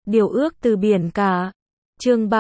Điều ước từ biển cả. Chương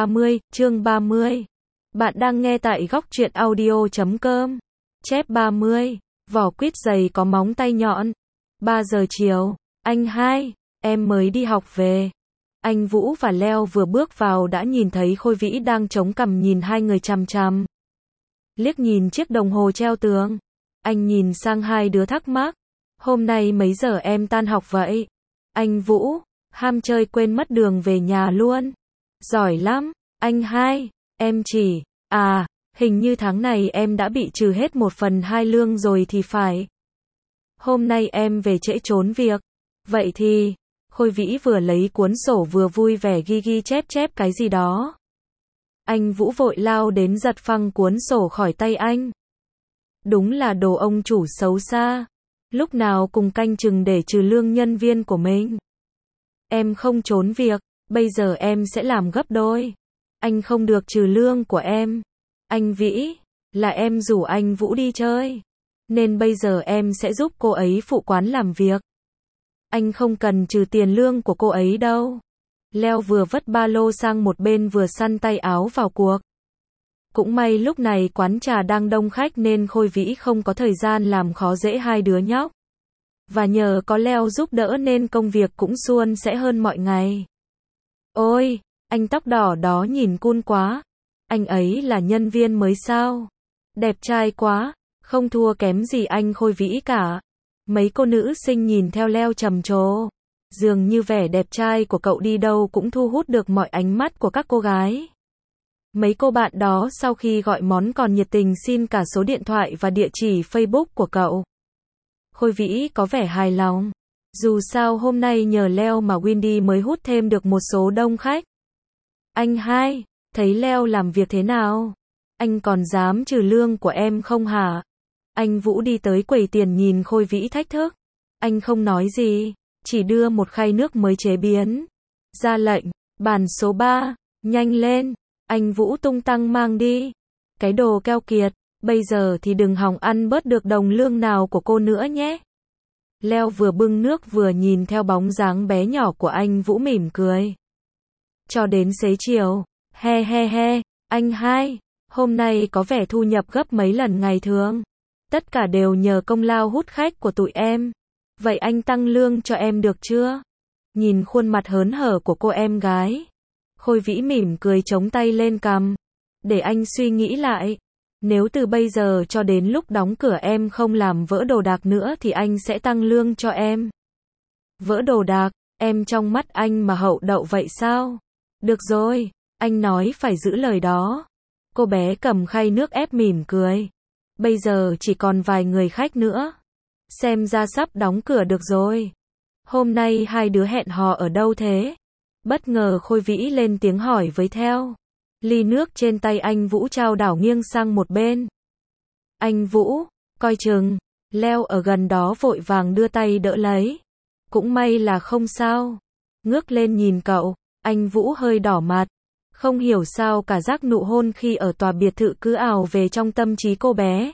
30. Bạn đang nghe tại góc truyện audio.com. Chép 30. Vỏ quýt dày có móng tay nhọn. 3 giờ chiều. Anh hai, em mới đi học về. Anh Vũ và Leo vừa bước vào đã nhìn thấy Khôi Vĩ đang chống cằm nhìn hai người chằm chằm. Liếc nhìn chiếc đồng hồ treo tường. Anh nhìn sang hai đứa thắc mắc. Hôm nay mấy giờ em tan học vậy? Anh Vũ, ham chơi quên mất đường về nhà luôn. Giỏi lắm, anh hai, em chỉ, hình như tháng này em đã bị trừ hết 1/2 lương rồi thì phải. Hôm nay em về trễ trốn việc. Vậy thì, Khôi Vĩ vừa lấy cuốn sổ vừa vui vẻ ghi chép cái gì đó. Anh Vũ vội lao đến giật phăng cuốn sổ khỏi tay anh. Đúng là đồ ông chủ xấu xa. Lúc nào cùng canh chừng để trừ lương nhân viên của mình. Em không trốn việc, bây giờ em sẽ làm gấp đôi. Anh không được trừ lương của em. Anh Vĩ, là em rủ anh Vũ đi chơi. Nên bây giờ em sẽ giúp cô ấy phụ quán làm việc. Anh không cần trừ tiền lương của cô ấy đâu. Leo vừa vất ba lô sang một bên vừa săn tay áo vào cuộc. Cũng may lúc này quán trà đang đông khách nên Khôi Vĩ không có thời gian làm khó dễ hai đứa nhóc. Và nhờ có Leo giúp đỡ nên công việc cũng suôn sẻ hơn mọi ngày. Ôi, anh tóc đỏ đó nhìn cool quá. Anh ấy là nhân viên mới sao? Đẹp trai quá, không thua kém gì anh Khôi Vĩ cả. Mấy cô nữ sinh nhìn theo Leo trầm trồ. Dường như vẻ đẹp trai của cậu đi đâu cũng thu hút được mọi ánh mắt của các cô gái. Mấy cô bạn đó sau khi gọi món còn nhiệt tình xin cả số điện thoại và địa chỉ Facebook của cậu. Khôi Vĩ có vẻ hài lòng. Dù sao hôm nay nhờ Leo mà Wendy mới hút thêm được một số đông khách. Anh hai, thấy Leo làm việc thế nào? Anh còn dám trừ lương của em không hả? Anh Vũ đi tới quầy tiền nhìn Khôi Vĩ thách thức. Anh không nói gì, chỉ đưa một khay nước mới chế biến. Ra lệnh, bàn số 3, nhanh lên. Anh Vũ tung tăng mang đi. Cái đồ keo kiệt, bây giờ thì đừng hòng ăn bớt được đồng lương nào của cô nữa nhé. Leo vừa bưng nước vừa nhìn theo bóng dáng bé nhỏ của anh Vũ mỉm cười. Cho đến xế chiều, he, anh hai, hôm nay có vẻ thu nhập gấp mấy lần ngày thường. Tất cả đều nhờ công lao hút khách của tụi em. Vậy anh tăng lương cho em được chưa? Nhìn khuôn mặt hớn hở của cô em gái. Khôi Vĩ mỉm cười chống tay lên cằm. Để anh suy nghĩ lại. Nếu từ bây giờ cho đến lúc đóng cửa em không làm vỡ đồ đạc nữa thì anh sẽ tăng lương cho em. Vỡ đồ đạc, em trong mắt anh mà hậu đậu vậy sao? Được rồi, anh nói phải giữ lời đó. Cô bé cầm khay nước ép mỉm cười. Bây giờ chỉ còn vài người khách nữa. Xem ra sắp đóng cửa được rồi. Hôm nay hai đứa hẹn hò ở đâu thế? Bất ngờ Khôi Vĩ lên tiếng hỏi với theo. Ly nước trên tay anh Vũ trao đảo nghiêng sang một bên. Anh Vũ, coi chừng. Leo ở gần đó vội vàng đưa tay đỡ lấy. Cũng may là không sao. Ngước lên nhìn cậu, anh Vũ hơi đỏ mặt. Không hiểu sao cả giác nụ hôn khi ở tòa biệt thự cứ ào về trong tâm trí cô bé.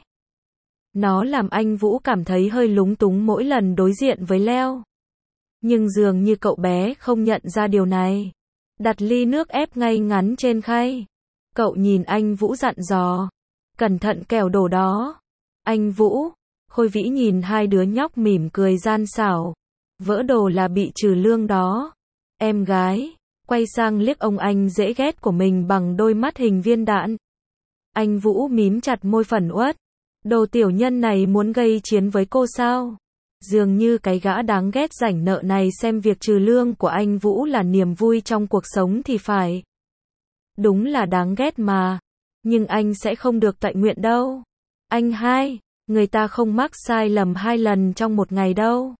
Nó làm anh Vũ cảm thấy hơi lúng túng mỗi lần đối diện với Leo. Nhưng dường như cậu bé không nhận ra điều này. Đặt ly nước ép ngay ngắn trên khay. Cậu nhìn anh Vũ dặn dò. Cẩn thận kẻo đổ đó. Anh Vũ. Khôi Vĩ nhìn hai đứa nhóc mỉm cười gian xảo. Vỡ đồ là bị trừ lương đó. Em gái. Quay sang liếc ông anh dễ ghét của mình bằng đôi mắt hình viên đạn. Anh Vũ mím chặt môi phẫn uất. Đồ tiểu nhân này muốn gây chiến với cô sao? Dường như cái gã đáng ghét rảnh nợ này xem việc trừ lương của anh Vũ là niềm vui trong cuộc sống thì phải. Đúng là đáng ghét mà. Nhưng anh sẽ không được tọa nguyện đâu. Anh hai, người ta không mắc sai lầm 2 lần trong một ngày đâu.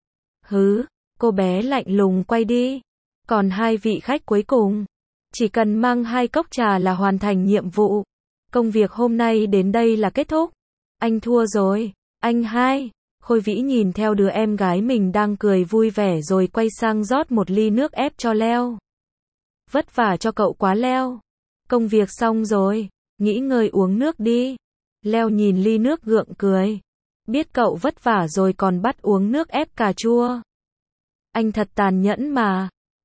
Hứ, cô bé lạnh lùng quay đi. Còn hai vị khách cuối cùng. Chỉ cần mang 2 cốc trà là hoàn thành nhiệm vụ. Công việc hôm nay đến đây là kết thúc. Anh thua rồi. Anh hai. Khôi Vĩ nhìn theo đứa em gái mình đang cười vui vẻ rồi quay sang rót một ly nước ép cho Leo. Vất vả cho cậu quá Leo. Công việc xong rồi, nghỉ ngơi uống nước đi. Leo nhìn ly nước gượng cười. Biết cậu vất vả rồi còn bắt uống nước ép cà chua. Anh thật tàn nhẫn mà.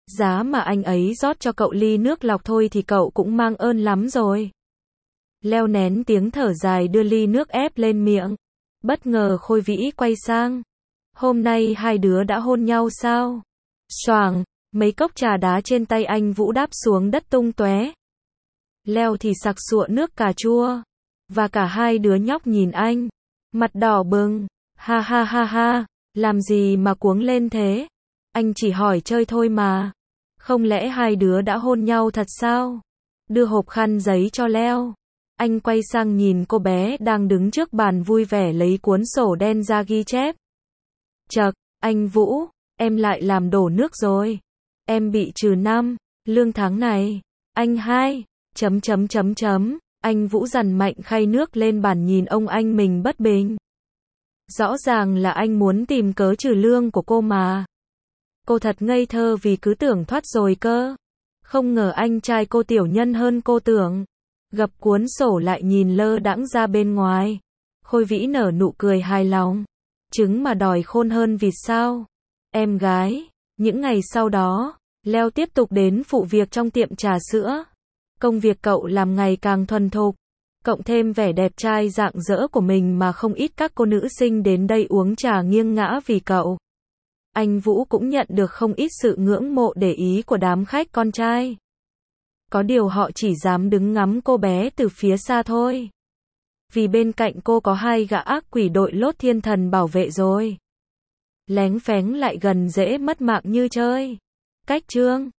Giá mà anh ấy rót cho cậu ly nước lọc thôi thì cậu cũng mang ơn lắm rồi. Leo nén tiếng thở dài đưa ly nước ép lên miệng. Bất ngờ Khôi Vĩ quay sang. Hôm nay hai đứa đã hôn nhau sao? Choàng, mấy cốc trà đá trên tay anh Vũ đáp xuống đất tung tóe. Leo thì sặc sụa nước cà chua. Và cả hai đứa nhóc nhìn anh. Mặt đỏ bừng. Ha ha ha ha, làm gì mà cuống lên thế? Anh chỉ hỏi chơi thôi mà. Không lẽ hai đứa đã hôn nhau thật sao? Đưa hộp khăn giấy cho Leo. Anh quay sang nhìn cô bé đang đứng trước bàn vui vẻ lấy cuốn sổ đen ra ghi chép. Chậc, anh Vũ, em lại làm đổ nước rồi. Em bị trừ 5, lương tháng này. Anh 2, chấm chấm chấm chấm. Anh Vũ dằn mạnh khay nước lên bàn nhìn ông anh mình bất bình. Rõ ràng là anh muốn tìm cớ trừ lương của cô mà. Cô thật ngây thơ vì cứ tưởng thoát rồi cơ. Không ngờ anh trai cô tiểu nhân hơn cô tưởng. Gập cuốn sổ lại nhìn lơ đãng ra bên ngoài. Khôi Vĩ nở nụ cười hài lòng. Trứng mà đòi khôn hơn vịt sao? Em gái. Những ngày sau đó, Leo tiếp tục đến phụ việc trong tiệm trà sữa. Công việc cậu làm ngày càng thuần thục. Cộng thêm vẻ đẹp trai rạng rỡ của mình mà không ít các cô nữ sinh đến đây uống trà nghiêng ngã vì cậu. Anh Vũ cũng nhận được không ít sự ngưỡng mộ để ý của đám khách con trai. Có điều họ chỉ dám đứng ngắm cô bé từ phía xa thôi. Vì bên cạnh cô có hai gã ác quỷ đội lốt thiên thần bảo vệ rồi. Léng phéng lại gần dễ mất mạng như chơi. Cách chương